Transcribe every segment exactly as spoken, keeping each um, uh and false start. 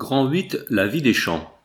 Grand huit, la vie des champs.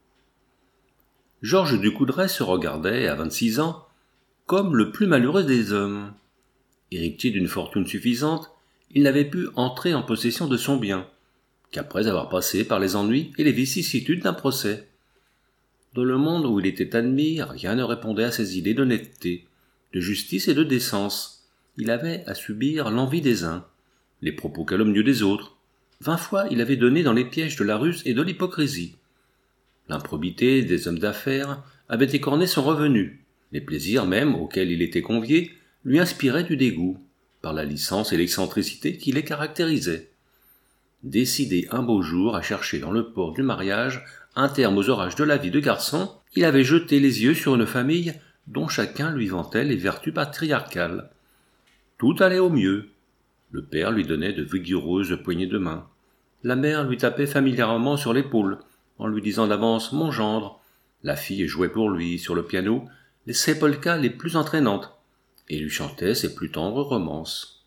Georges Ducoudray se regardait, à vingt-six ans, comme le plus malheureux des hommes. Héritier d'une fortune suffisante, il n'avait pu entrer en possession de son bien, qu'après avoir passé par les ennuis et les vicissitudes d'un procès. Dans le monde où il était admis, rien ne répondait à ses idées d'honnêteté, de justice et de décence. Il avait à subir l'envie des uns, les propos calomnieux des autres. Vingt fois il avait donné dans les pièges de la ruse et de l'hypocrisie. L'improbité des hommes d'affaires avait écorné son revenu. Les plaisirs même auxquels il était convié lui inspiraient du dégoût, par la licence et l'excentricité qui les caractérisaient. Décidé un beau jour à chercher dans le port du mariage un terme aux orages de la vie de garçon, il avait jeté les yeux sur une famille dont chacun lui vantait les vertus patriarcales. Tout allait au mieux. Le père lui donnait de vigoureuses poignées de main. La mère lui tapait familièrement sur l'épaule, en lui disant d'avance « mon gendre ». La fille jouait pour lui, sur le piano, ses polkas les plus entraînantes, et lui chantait ses plus tendres romances.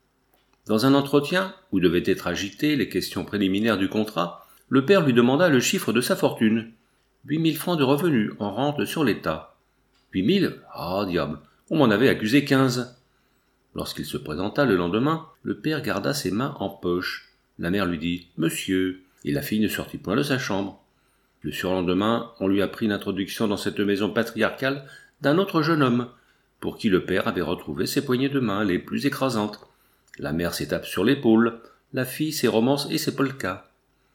Dans un entretien, où devaient être agitées les questions préliminaires du contrat, le père lui demanda le chiffre de sa fortune. Huit mille francs de revenus en rente sur l'État. Huit mille ? Ah, diable, on m'en avait accusé quinze. Lorsqu'il se présenta le lendemain, le père garda ses mains en poche. La mère lui dit « Monsieur », et la fille ne sortit point de sa chambre. Le surlendemain, on lui apprit l'introduction dans cette maison patriarcale d'un autre jeune homme, pour qui le père avait retrouvé ses poignées de main les plus écrasantes. La mère s'étape sur l'épaule, la fille ses romances et ses polkas.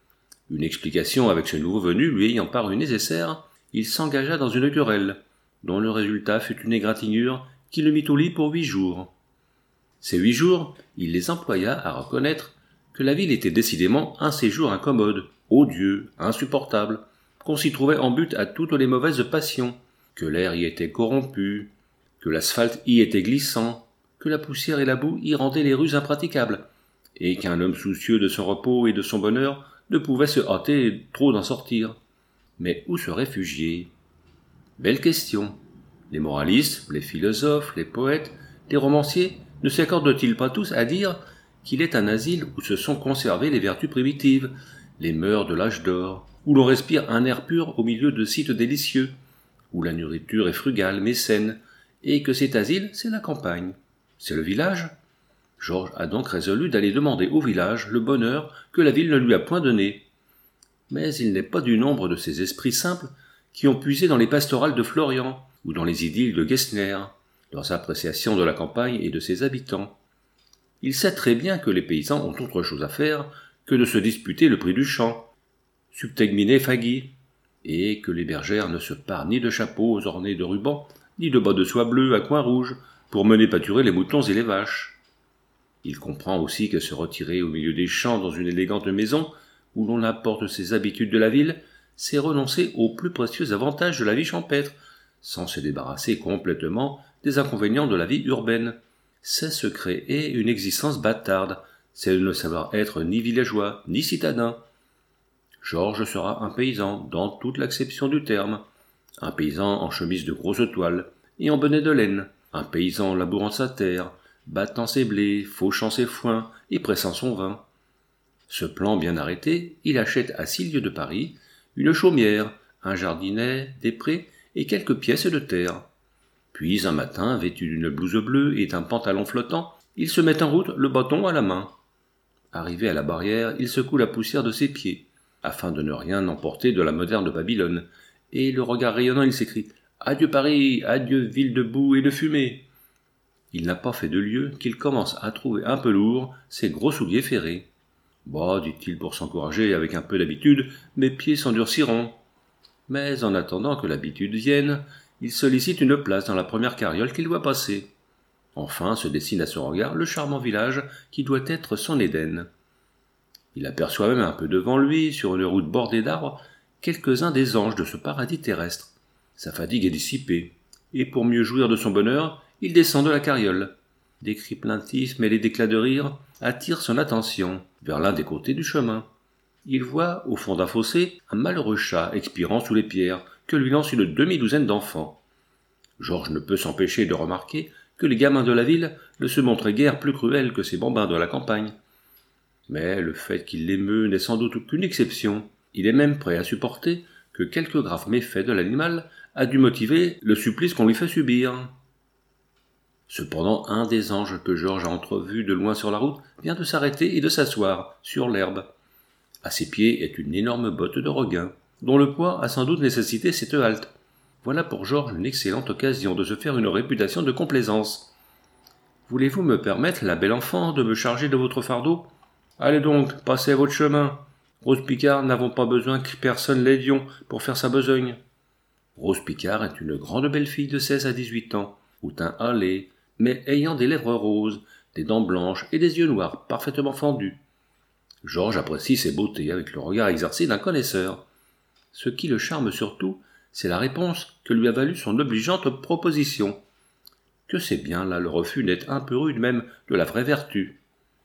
Une explication avec ce nouveau venu lui ayant paru nécessaire, il s'engagea dans une querelle, dont le résultat fut une égratignure qui le mit au lit pour huit jours. Ces huit jours, il les employa à reconnaître que la ville était décidément un séjour incommode, odieux, insupportable, qu'on s'y trouvait en butte à toutes les mauvaises passions, que l'air y était corrompu, que l'asphalte y était glissant, que la poussière et la boue y rendaient les rues impraticables, et qu'un homme soucieux de son repos et de son bonheur ne pouvait se hâter trop d'en sortir. Mais où se réfugier ? Belle question. Les moralistes, les philosophes, les poètes, les romanciers ne s'accordent-ils pas tous à dire qu'il est un asile où se sont conservées les vertus primitives, les mœurs de l'âge d'or, où l'on respire un air pur au milieu de sites délicieux, où la nourriture est frugale mais saine, et que cet asile, c'est la campagne. C'est le village ? Georges a donc résolu d'aller demander au village le bonheur que la ville ne lui a point donné. Mais il n'est pas du nombre de ces esprits simples qui ont puisé dans les pastorales de Florian ou dans les idylles de Gessner, leurs appréciations de la campagne et de ses habitants. Il sait très bien que les paysans ont autre chose à faire que de se disputer le prix du champ, subtegmine fagi, et que les bergères ne se parent ni de chapeaux ornés de rubans, ni de bas de soie bleue à coins rouges, pour mener pâturer les moutons et les vaches. Il comprend aussi que se retirer au milieu des champs dans une élégante maison, où l'on apporte ses habitudes de la ville, c'est renoncer aux plus précieux avantages de la vie champêtre, sans se débarrasser complètement des inconvénients de la vie urbaine. C'est se créer une existence bâtarde, c'est de ne savoir être ni villageois, ni citadin. Georges sera un paysan, dans toute l'acception du terme, un paysan en chemise de grosse toile et en bonnet de laine, un paysan labourant sa terre, battant ses blés, fauchant ses foins et pressant son vin. Ce plan bien arrêté, il achète à six lieues de Paris une chaumière, un jardinet, des prés et quelques pièces de terre. Puis un matin, vêtu d'une blouse bleue et d'un pantalon flottant, il se met en route, le bâton à la main. Arrivé à la barrière, il secoue la poussière de ses pieds, afin de ne rien emporter de la moderne Babylone, et le regard rayonnant, il s'écrie « Adieu Paris, adieu ville de boue et de fumée !» Il n'a pas fait de lieu qu'il commence à trouver un peu lourd ses gros souliers ferrés. « Bah, dit-il pour s'encourager avec un peu d'habitude, mes pieds s'endurciront. » Mais en attendant que l'habitude vienne, il sollicite une place dans la première carriole qu'il voit passer. Enfin se dessine à son regard le charmant village qui doit être son Éden. Il aperçoit même un peu devant lui, sur une route bordée d'arbres, quelques-uns des anges de ce paradis terrestre. Sa fatigue est dissipée, et pour mieux jouir de son bonheur, il descend de la carriole. Des cris plaintifs mêlés d'éclats de rire attirent son attention vers l'un des côtés du chemin. Il voit, au fond d'un fossé, un malheureux chat expirant sous les pierres que lui lance une demi-douzaine d'enfants. Georges ne peut s'empêcher de remarquer que les gamins de la ville ne se montraient guère plus cruels que ces bambins de la campagne. Mais le fait qu'il l'émeut n'est sans doute qu'une exception, Il est même prêt à supporter que quelque grave méfait de l'animal a dû motiver le supplice qu'on lui fait subir. Cependant, un des anges que Georges a entrevu de loin sur la route vient de s'arrêter et de s'asseoir sur l'herbe. À ses pieds est une énorme botte de requin, dont le poids a sans doute nécessité cette halte. Voilà pour Georges une excellente occasion de se faire une réputation de complaisance. « Voulez-vous me permettre, la belle enfant, de me charger de votre fardeau ? Allez donc, passez à votre chemin. Rose Picard n'avons pas besoin que personne l'aidions pour faire sa besogne. » Rose Picard est une grande belle fille de seize à dix-huit ans, au teint hâlé, mais ayant des lèvres roses, des dents blanches et des yeux noirs parfaitement fendus. Georges apprécie ses beautés avec le regard exercé d'un connaisseur. Ce qui le charme surtout, c'est la réponse que lui a valu son obligeante proposition. Que c'est bien là le refus n'est un peu rude même de la vraie vertu.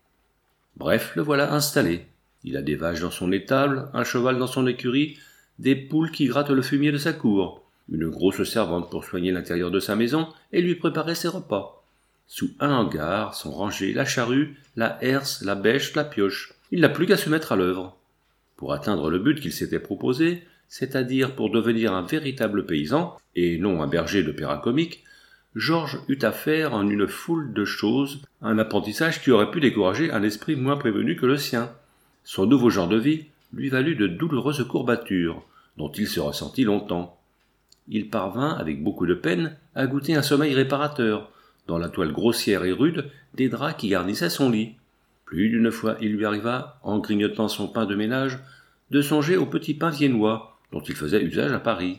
Bref, le voilà installé. Il a des vaches dans son étable, un cheval dans son écurie, des poules qui grattent le fumier de sa cour, une grosse servante pour soigner l'intérieur de sa maison et lui préparer ses repas. Sous un hangar sont rangés la charrue, la herse, la bêche, la pioche. Il n'a plus qu'à se mettre à l'œuvre. Pour atteindre le but qu'il s'était proposé, c'est-à-dire pour devenir un véritable paysan, et non un berger de péra comique, Georges eut à faire en une foule de choses, un apprentissage qui aurait pu décourager un esprit moins prévenu que le sien. Son nouveau genre de vie lui valut de douloureuses courbatures, dont il se ressentit longtemps. Il parvint, avec beaucoup de peine, à goûter un sommeil réparateur, dans la toile grossière et rude des draps qui garnissaient son lit. Plus d'une fois il lui arriva, en grignotant son pain de ménage, de songer au petit pain viennois dont il faisait usage à Paris.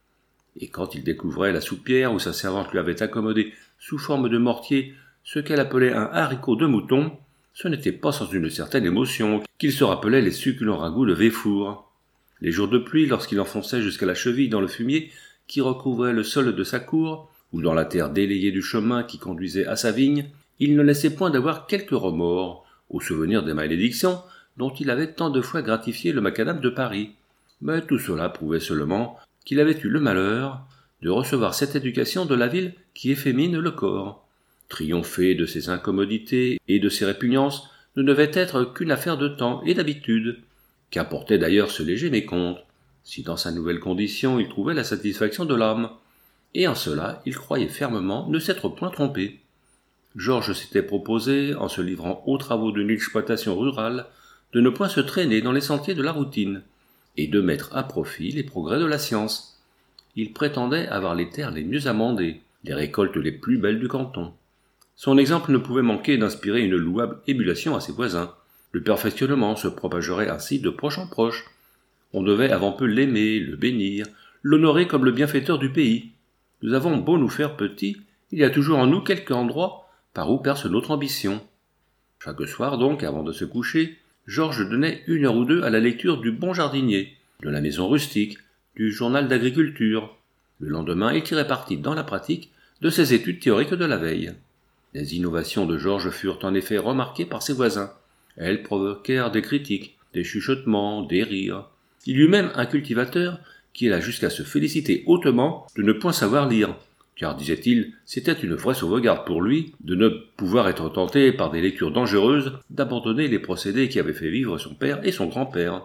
Et quand il découvrait la soupière où sa servante lui avait accommodé sous forme de mortier ce qu'elle appelait un haricot de mouton, ce n'était pas sans une certaine émotion qu'il se rappelait les succulents ragoûts de Véfour. Les jours de pluie, lorsqu'il enfonçait jusqu'à la cheville dans le fumier qui recouvrait le sol de sa cour, ou dans la terre délayée du chemin qui conduisait à sa vigne, il ne laissait point d'avoir quelques remords, au souvenir des malédictions dont il avait tant de fois gratifié le macadam de Paris. Mais tout cela prouvait seulement qu'il avait eu le malheur de recevoir cette éducation de la ville qui effémine le corps. Triompher de ses incommodités et de ses répugnances ne devait être qu'une affaire de temps et d'habitude. Qu'importait d'ailleurs ce léger mécompte, si dans sa nouvelle condition il trouvait la satisfaction de l'âme. Et en cela il croyait fermement ne s'être point trompé. Georges s'était proposé, en se livrant aux travaux d'une exploitation rurale, de ne point se traîner dans les sentiers de la routine, et de mettre à profit les progrès de la science. Il prétendait avoir les terres les mieux amendées, les récoltes les plus belles du canton. Son exemple ne pouvait manquer d'inspirer une louable émulation à ses voisins. Le perfectionnement se propagerait ainsi de proche en proche. On devait avant peu l'aimer, le bénir, l'honorer comme le bienfaiteur du pays. Nous avons beau nous faire petits, il y a toujours en nous quelque endroit par où perce notre ambition. Chaque soir donc, avant de se coucher, Georges donnait une heure ou deux à la lecture du Bon Jardinier, de la Maison rustique, du Journal d'agriculture. Le lendemain, il tirait parti dans la pratique de ses études théoriques de la veille. Les innovations de Georges furent en effet remarquées par ses voisins. Elles provoquèrent des critiques, des chuchotements, des rires. Il y eut même un cultivateur qui alla jusqu'à se féliciter hautement de ne point savoir lire, car, disait-il, c'était une vraie sauvegarde pour lui de ne pouvoir être tenté par des lectures dangereuses d'abandonner les procédés qui avaient fait vivre son père et son grand-père.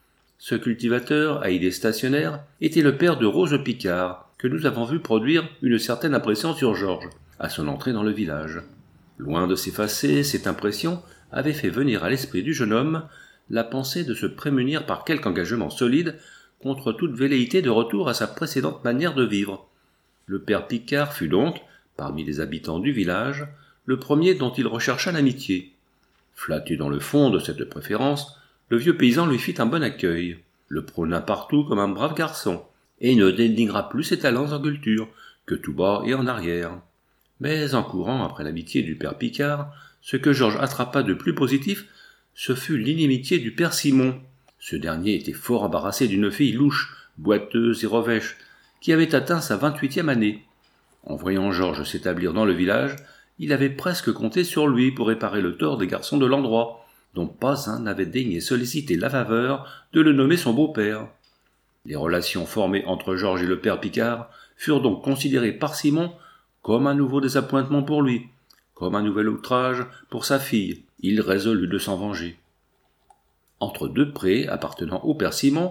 Ce cultivateur, à idées stationnaires, était le père de Rose Picard, que nous avons vu produire une certaine impression sur Georges, à son entrée dans le village. Loin de s'effacer, cette impression avait fait venir à l'esprit du jeune homme la pensée de se prémunir par quelque engagement solide contre toute velléité de retour à sa précédente manière de vivre. Le père Picard fut donc, parmi les habitants du village, le premier dont il rechercha l'amitié. Flatté dans le fond de cette préférence, le vieux paysan lui fit un bon accueil, le prôna partout comme un brave garçon, et ne dénigra plus ses talents en culture, que tout bas et en arrière. Mais en courant après l'amitié du père Picard, ce que Georges attrapa de plus positif, ce fut l'inimitié du père Simon. Ce dernier était fort embarrassé d'une fille louche, boiteuse et revêche, qui avait atteint sa vingt-huitième année. En voyant Georges s'établir dans le village, il avait presque compté sur lui pour réparer le tort des garçons de l'endroit, dont pas un n'avait daigné solliciter la faveur de le nommer son beau-père. Les relations formées entre Georges et le père Picard furent donc considérées par Simon comme un nouveau désappointement pour lui, comme un nouvel outrage pour sa fille. Il résolut de s'en venger. Entre deux prés appartenant au père Simon,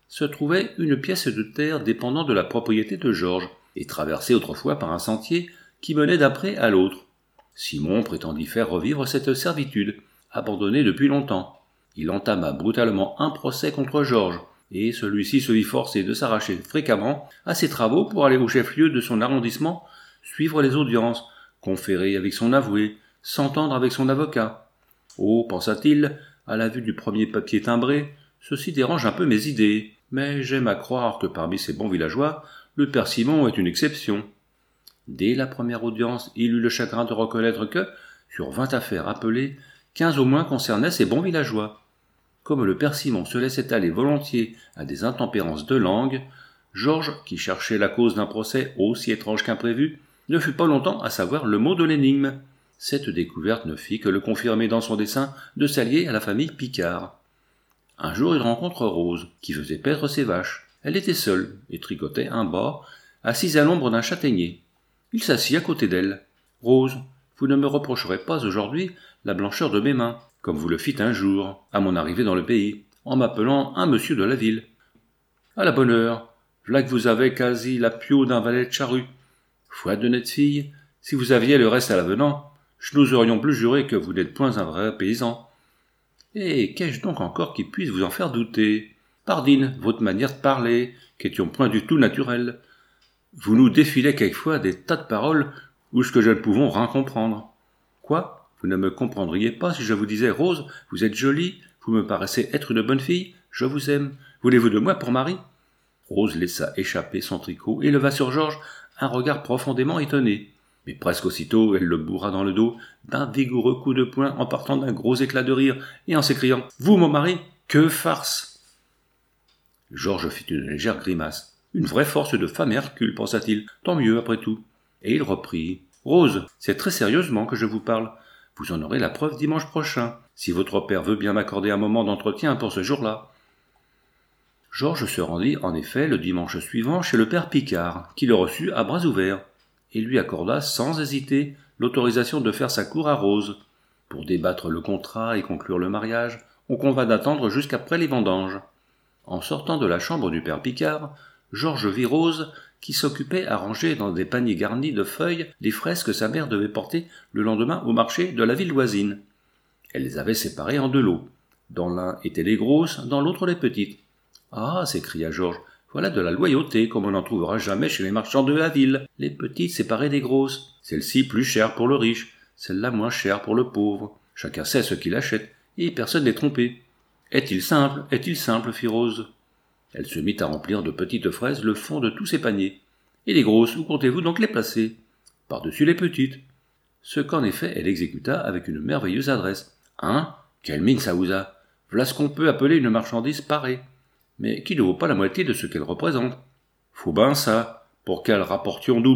se trouvait une pièce de terre dépendant de la propriété de Georges, et traversée autrefois par un sentier qui menait d'un pré à l'autre. Simon prétendit faire revivre cette servitude, abandonnée depuis longtemps. Il entama brutalement un procès contre Georges, et celui-ci se vit forcé de s'arracher fréquemment à ses travaux pour aller au chef-lieu de son arrondissement, suivre les audiences, conférer avec son avoué, s'entendre avec son avocat. Oh, pensa-t-il, à la vue du premier papier timbré, ceci dérange un peu mes idées, mais j'aime à croire que parmi ces bons villageois, le père Simon est une exception. Dès la première audience, il eut le chagrin de reconnaître que, sur vingt affaires appelées, quinze au moins concernaient ces bons villageois. Comme le père Simon se laissait aller volontiers à des intempérances de langue, Georges, qui cherchait la cause d'un procès aussi étrange qu'imprévu, ne fut pas longtemps à savoir le mot de l'énigme. Cette découverte ne fit que le confirmer dans son dessein de s'allier à la famille Picard. Un jour, il rencontre Rose, qui faisait paître ses vaches. Elle était seule et tricotait un bas, assise à l'ombre d'un châtaignier. Il s'assit à côté d'elle. « Rose, vous ne me reprocherez pas aujourd'hui la blancheur de mes mains, comme vous le fîtes un jour, à mon arrivée dans le pays, en m'appelant un monsieur de la ville. À la bonne heure, v'là que vous avez quasi la pio d'un valet de charrue. Foi d'honnête fille, si vous aviez le reste à l'avenant, je n'oserions plus jurer que vous n'êtes point un vrai paysan. Et qu'ai-je donc encore qui puisse vous en faire douter? Pardine, votre manière de parler, qu'étions point du tout naturelle. Vous nous défilez quelquefois des tas de paroles où ce que je ne pouvons rien comprendre. Quoi? Vous ne me comprendriez pas si je vous disais, Rose, vous êtes jolie, vous me paraissez être une bonne fille, je vous aime. Voulez-vous de moi pour mari? Rose laissa échapper son tricot et leva sur Georges un regard profondément étonné. Mais presque aussitôt, elle le bourra dans le dos d'un vigoureux coup de poing en partant d'un gros éclat de rire et en s'écriant « Vous, mon mari, que farce !» Georges fit une légère grimace. « Une vraie force de femme Hercule, pensa-t-il. Tant mieux, après tout. » Et il reprit. « Rose, c'est très sérieusement que je vous parle. Vous en aurez la preuve dimanche prochain, si votre père veut bien m'accorder un moment d'entretien pour ce jour-là. » Georges se rendit en effet le dimanche suivant chez le père Picard, qui le reçut à bras ouverts, et lui accorda sans hésiter l'autorisation de faire sa cour à Rose. Pour débattre le contrat et conclure le mariage, on convint d'attendre jusqu'après les vendanges. En sortant de la chambre du père Picard, Georges vit Rose, qui s'occupait à ranger dans des paniers garnis de feuilles les fraises que sa mère devait porter le lendemain au marché de la ville voisine. Elle les avait séparées en deux lots. Dans l'un étaient les grosses, dans l'autre les petites. « Ah !» s'écria Georges, « voilà de la loyauté, comme on n'en trouvera jamais chez les marchands de la ville. Les petites séparées des grosses. Celle-ci plus chère pour le riche, celle-là moins chère pour le pauvre. Chacun sait ce qu'il achète, et personne n'est trompé. Est-il simple, est-il simple, fit Rose. » Elle se mit à remplir de petites fraises le fond de tous ses paniers. « Et les grosses, où comptez-vous donc les placer ?»« Par-dessus les petites. » Ce qu'en effet elle exécuta avec une merveilleuse adresse. « Hein? Quelle mine ça vous a? Voilà ce qu'on peut appeler une marchandise parée, mais qui ne vaut pas la moitié de ce qu'elle représente. Faut ben ça, pour qu'elle rapportion double. »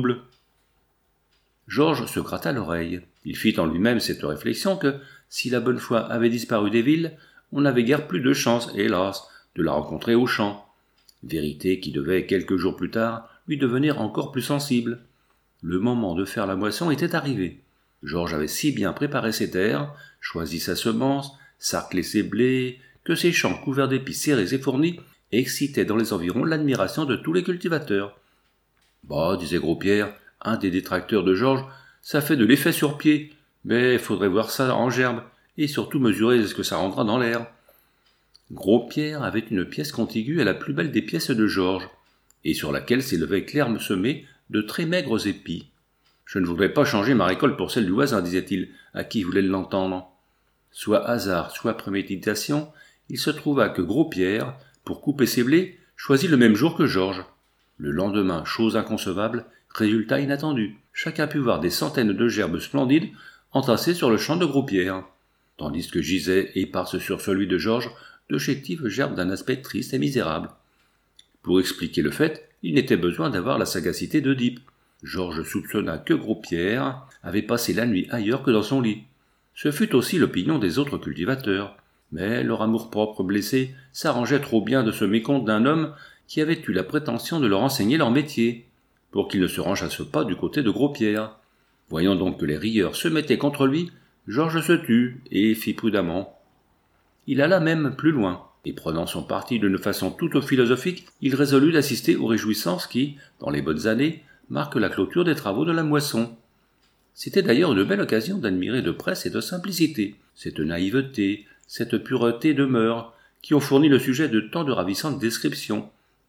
Georges se gratta l'oreille. Il fit en lui-même cette réflexion que, si la bonne foi avait disparu des villes, on n'avait guère plus de chance, hélas, de la rencontrer aux champs. Vérité qui devait, quelques jours plus tard, lui devenir encore plus sensible. Le moment de faire la moisson était arrivé. Georges avait si bien préparé ses terres, choisi sa semence, sarclé ses blés, que ses champs couverts d'épis serrés et fournis excitaient dans les environs l'admiration de tous les cultivateurs. « Bah, disait Gros-Pierre, un des détracteurs de Georges, ça fait de l'effet sur pied, mais faudrait voir ça en gerbe, et surtout mesurer ce que ça rendra dans l'air. » Gros-Pierre avait une pièce contiguë à la plus belle des pièces de Georges, et sur laquelle s'élevaient clairs semés de très maigres épis. « Je ne voudrais pas changer ma récolte pour celle du voisin, disait-il, à qui voulait l'entendre. » Soit hasard, soit préméditation, il se trouva que Gros-Pierre, pour couper ses blés, choisit le même jour que Georges. Le lendemain, chose inconcevable, résultat inattendu. Chacun put voir des centaines de gerbes splendides entassées sur le champ de Gros-Pierre, tandis que gisaient, éparses sur celui de Georges, de chétives gerbes d'un aspect triste et misérable. Pour expliquer le fait, il n'était besoin d'avoir la sagacité d'Oedipe. Georges soupçonna que Gros-Pierre avait passé la nuit ailleurs que dans son lit. Ce fut aussi l'opinion des autres cultivateurs, mais leur amour-propre blessé s'arrangeait trop bien de se mécompte d'un homme qui avait eu la prétention de leur enseigner leur métier, pour qu'ils ne se rangeassent pas du côté de Gros-Pierre. Voyant donc que les rieurs se mettaient contre lui, Georges se tut et fit prudemment. Il alla même plus loin. et prenant son parti d'une façon tout philosophique, il résolut d'assister aux réjouissances qui, dans les bonnes années, marquent la clôture des travaux de la moisson. C'était d'ailleurs une belle occasion d'admirer de près cette simplicité, cette naïveté, cette pureté de mœurs, qui ont fourni le sujet de tant de ravissantes descriptions.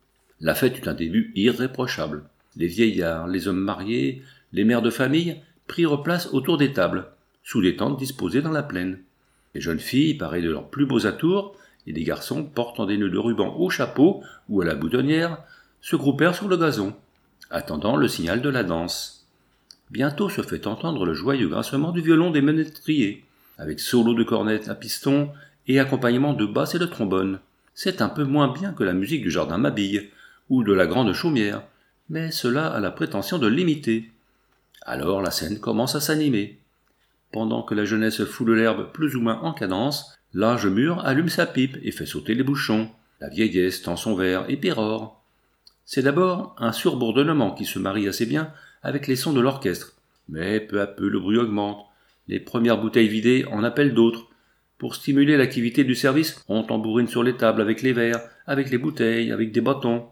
La fête eut un début irréprochable. Les vieillards, les hommes mariés, les mères de famille prirent place autour des tables, sous des tentes disposées dans la plaine. Les jeunes filles, parées de leurs plus beaux atours, et les garçons, portant des nœuds de ruban au chapeau ou à la boutonnière, se groupèrent sur le gazon, attendant le signal de la danse. Bientôt se fait entendre le joyeux grincement du violon des ménétriers, avec solo de cornettes à piston et accompagnement de basses et de trombones. C'est un peu moins bien que la musique du jardin Mabille, ou de la grande chaumière, mais cela a la prétention de l'imiter. Alors la scène commence à s'animer. Pendant que la jeunesse foule l'herbe plus ou moins en cadence, l'âge mûr allume sa pipe et fait sauter les bouchons. La vieillesse tend son verre et pérore. C'est d'abord un surbourdonnement qui se marie assez bien avec les sons de l'orchestre. Mais peu à peu le bruit augmente. Les premières bouteilles vidées en appellent d'autres. Pour stimuler l'activité du service, on tambourine sur les tables avec les verres, avec les bouteilles, avec des bâtons.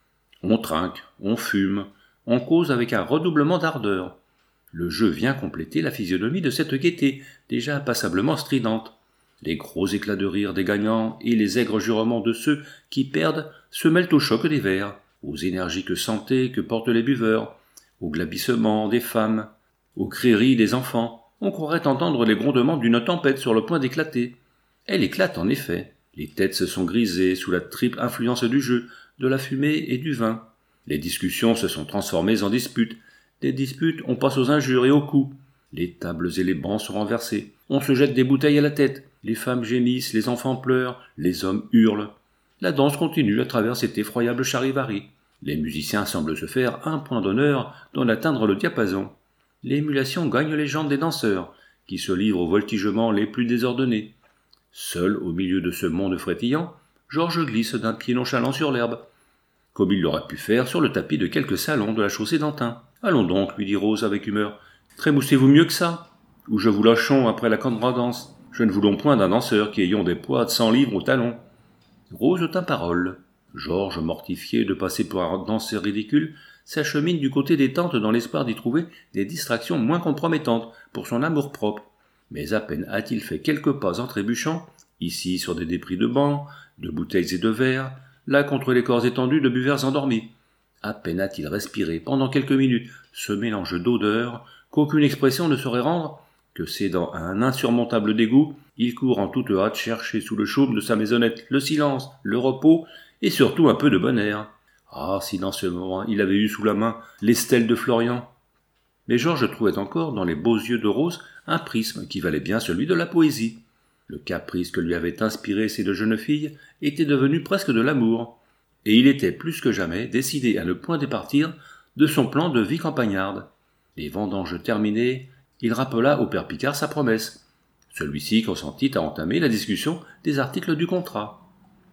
On trinque, on fume, on cause avec un redoublement d'ardeur. Le jeu vient compléter la physionomie de cette gaieté, déjà passablement stridente. Les gros éclats de rire des gagnants et les aigres jurements de ceux qui perdent se mêlent au choc des verres, aux énergiques santés que portent les buveurs, aux glapissements des femmes, aux crieries des enfants. On croirait entendre les grondements d'une tempête sur le point d'éclater. Elle éclate en effet. Les têtes se sont grisées sous la triple influence du jeu, de la fumée et du vin. Les discussions se sont transformées en disputes. Des disputes, on passe aux injures et aux coups. Les tables et les bancs sont renversés. On se jette des bouteilles à la tête. Les femmes gémissent, les enfants pleurent, les hommes hurlent. La danse continue à travers cet effroyable charivari. Les musiciens semblent se faire un point d'honneur d'en atteindre le diapason. L'émulation gagne les jambes des danseurs, qui se livrent aux voltigements les plus désordonnés. Seul au milieu de ce monde frétillant, Georges glisse d'un pied nonchalant sur l'herbe, comme il l'aurait pu faire sur le tapis de quelque salon de la chaussée d'Antin. « Allons donc, lui dit Rose avec humeur. Trémoussez-vous mieux que ça, ou je vous lâchons après la cadence. Je ne voulons point d'un danseur qui ayons des poids de cent livres au talon. » Rose tint parole. Georges, mortifié de passer pour un danseur ridicule, s'achemine du côté des tentes dans l'espoir d'y trouver des distractions moins compromettantes pour son amour-propre. Mais à peine a-t-il fait quelques pas en trébuchant, ici sur des débris de bancs, de bouteilles et de verres, là contre les corps étendus de buveurs endormis. À peine a-t-il respiré pendant quelques minutes ce mélange d'odeurs qu'aucune expression ne saurait rendre, que cédant à un insurmontable dégoût, il court en toute hâte chercher sous le chaume de sa maisonnette le silence, le repos et surtout un peu de bon air. Ah, si dans ce moment il avait eu sous la main les stèles de Florian. Mais Georges trouvait encore dans les beaux yeux de Rose un prisme qui valait bien celui de la poésie. Le caprice que lui avaient inspiré ces deux jeunes filles était devenu presque de l'amour, et il était plus que jamais décidé à ne point départir de son plan de vie campagnarde. Les vendanges terminées, il rappela au père Picard sa promesse. Celui-ci consentit à entamer la discussion des articles du contrat.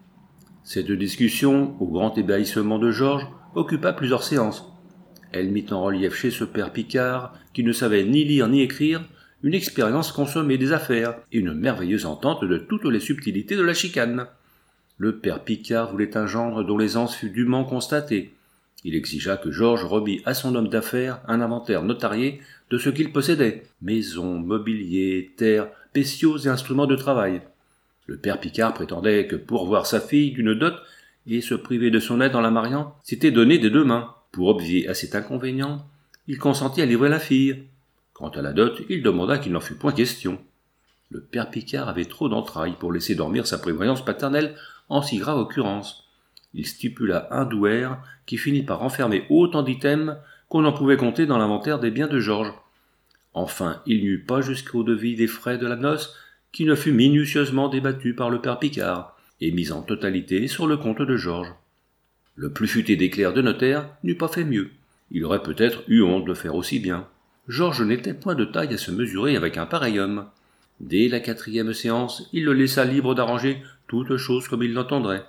Cette discussion, au grand ébahissement de Georges, occupa plusieurs séances. Elle mit en relief chez ce père Picard, qui ne savait ni lire ni écrire, une expérience consommée des affaires et une merveilleuse entente de toutes les subtilités de la chicane. Le père Picard voulait un gendre dont l'aisance fût dûment constatée. Il exigea que Georges remît à son homme d'affaires un inventaire notarié de ce qu'il possédait, maisons, mobilier, terres, bestiaux et instruments de travail. Le père Picard prétendait que pourvoir sa fille d'une dot et se priver de son aide en la mariant, c'était donner des deux mains. Pour obvier à cet inconvénient, il consentit à livrer la fille. Quant à la dot, il demanda qu'il n'en fût point question. Le père Picard avait trop d'entrailles pour laisser dormir sa prévoyance paternelle en si grave occurrence. Il stipula un douaire qui finit par renfermer autant d'items qu'on en pouvait compter dans l'inventaire des biens de Georges. Enfin, il n'y eut pas jusqu'au devis des frais de la noce qui ne fut minutieusement débattu par le père Picard et mis en totalité sur le compte de Georges. Le plus futé des clercs de notaire n'eût pas fait mieux. Il aurait peut-être eu honte de faire aussi bien. Georges n'était point de taille à se mesurer avec un pareil homme. Dès la quatrième séance, il le laissa libre d'arranger toutes choses comme il l'entendrait.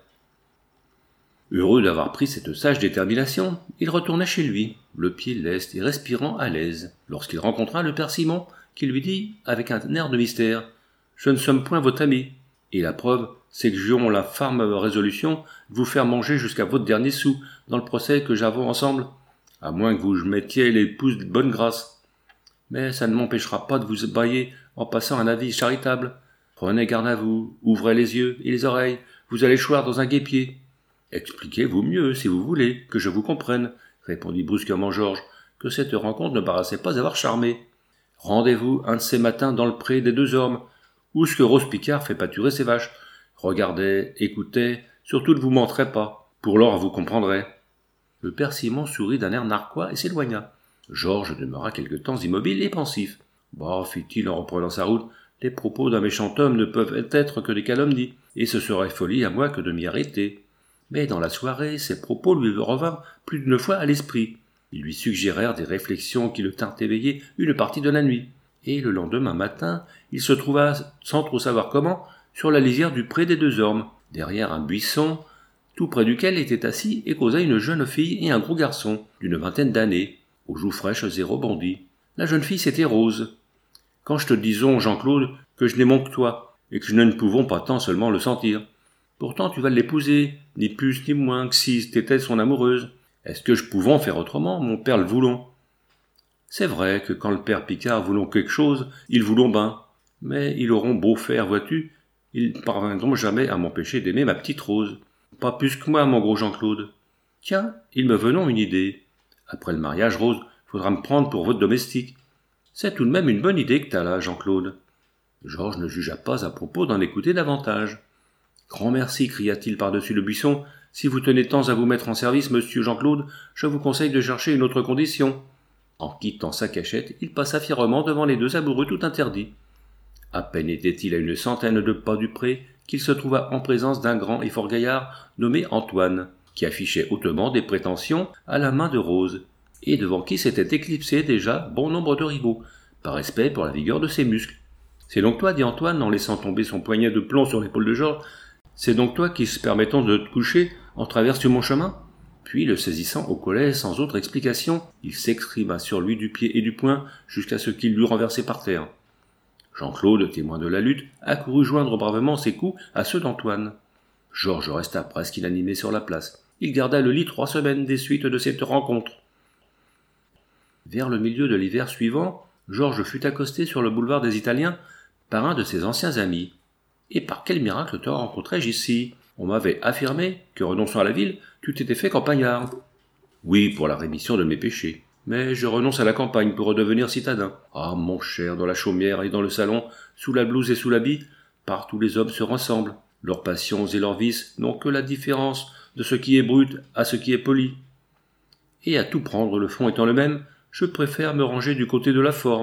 Heureux d'avoir pris cette sage détermination, il retourna chez lui, le pied leste et respirant à l'aise, lorsqu'il rencontra le père Simon, qui lui dit, avec un air de mystère, « Je ne sommes point votre ami. » Et la preuve, c'est que j'aurai la ferme résolution de vous faire manger jusqu'à votre dernier sou dans le procès que j'avons ensemble, à moins que vous mettiez les pouces de bonne grâce. Mais ça ne m'empêchera pas de vous bailler en passant un avis charitable. Prenez garde à vous, ouvrez les yeux et les oreilles, vous allez choir dans un guêpier. Expliquez-vous mieux, si vous voulez, que je vous comprenne, répondit brusquement Georges, que cette rencontre ne paraissait pas avoir charmé. Rendez-vous un de ces matins dans le pré des deux ormes, où ce que Rose Picard fait pâturer ses vaches. Regardez, écoutez, surtout ne vous menterez pas. Pour lors, vous comprendrez. Le père Simon sourit d'un air narquois et s'éloigna. Georges demeura quelque temps immobile et pensif. Bah, fit-il en reprenant sa route, les propos d'un méchant homme ne peuvent être que des calomnies, et ce serait folie à moi que de m'y arrêter. Mais dans la soirée, ces propos lui revinrent plus d'une fois à l'esprit. Ils lui suggérèrent des réflexions qui le tinrent éveillé une partie de la nuit. Et le lendemain matin, il se trouva, sans trop savoir comment, sur la lisière du pré des deux ormes, derrière un buisson, tout près duquel était assis et causait une jeune fille et un gros garçon, d'une vingtaine d'années, aux joues fraîches et rebondies. La jeune fille, c'était Rose. Quand je te disons, Jean-Claude, que je n'aimons que toi, et que nous ne pouvons pas tant seulement le sentir. Pourtant tu vas l'épouser, ni plus ni moins que si t'étais son amoureuse. Est-ce que je pouvons faire autrement, mon père le voulons? C'est vrai que quand le père Picard voulons quelque chose, ils voulons ben. Mais ils auront beau faire, vois-tu, ils parviendront jamais à m'empêcher d'aimer ma petite Rose. Pas plus que moi, mon gros Jean-Claude. Tiens, il me venons une idée. Après le mariage, Rose, faudra me prendre pour votre domestique. C'est tout de même une bonne idée que t'as là, Jean-Claude. Georges ne jugea pas à propos d'en écouter davantage. Grand merci, cria-t-il par-dessus le buisson. Si vous tenez tant à vous mettre en service, monsieur Jean-Claude, je vous conseille de chercher une autre condition. En quittant sa cachette, il passa fièrement devant les deux amoureux tout interdits. À peine était-il à une centaine de pas du pré qu'il se trouva en présence d'un grand et fort gaillard nommé Antoine, qui affichait hautement des prétentions à la main de Rose, et devant qui s'était éclipsé déjà bon nombre de rivaux, par respect pour la vigueur de ses muscles. « C'est donc toi, dit Antoine, en laissant tomber son poignet de plomb sur l'épaule de Georges, c'est donc toi qui, se permettant de te coucher, en traverses mon chemin ?» Puis, le saisissant au collet sans autre explication, il s'exprima sur lui du pied et du poing jusqu'à ce qu'il l'eût renversé par terre. Jean-Claude, témoin de la lutte, accourut joindre bravement ses coups à ceux d'Antoine. Georges resta presque inanimé sur la place. Il garda le lit trois semaines des suites de cette rencontre. Vers le milieu de l'hiver suivant, Georges fut accosté sur le boulevard des Italiens par un de ses anciens amis. « Et par quel miracle te rencontrai-je ici ? On m'avait affirmé que, renonçant à la ville, tu t'étais fait campagnard. »« Oui, pour la rémission de mes péchés. Mais je renonce à la campagne pour redevenir citadin. Ah, mon cher, dans la chaumière et dans le salon, sous la blouse et sous l'habit, partout les hommes se ressemblent. Leurs passions et leurs vices n'ont que la différence de ce qui est brut à ce qui est poli. Et à tout prendre, le fond étant le même, je préfère me ranger du côté de la forme. »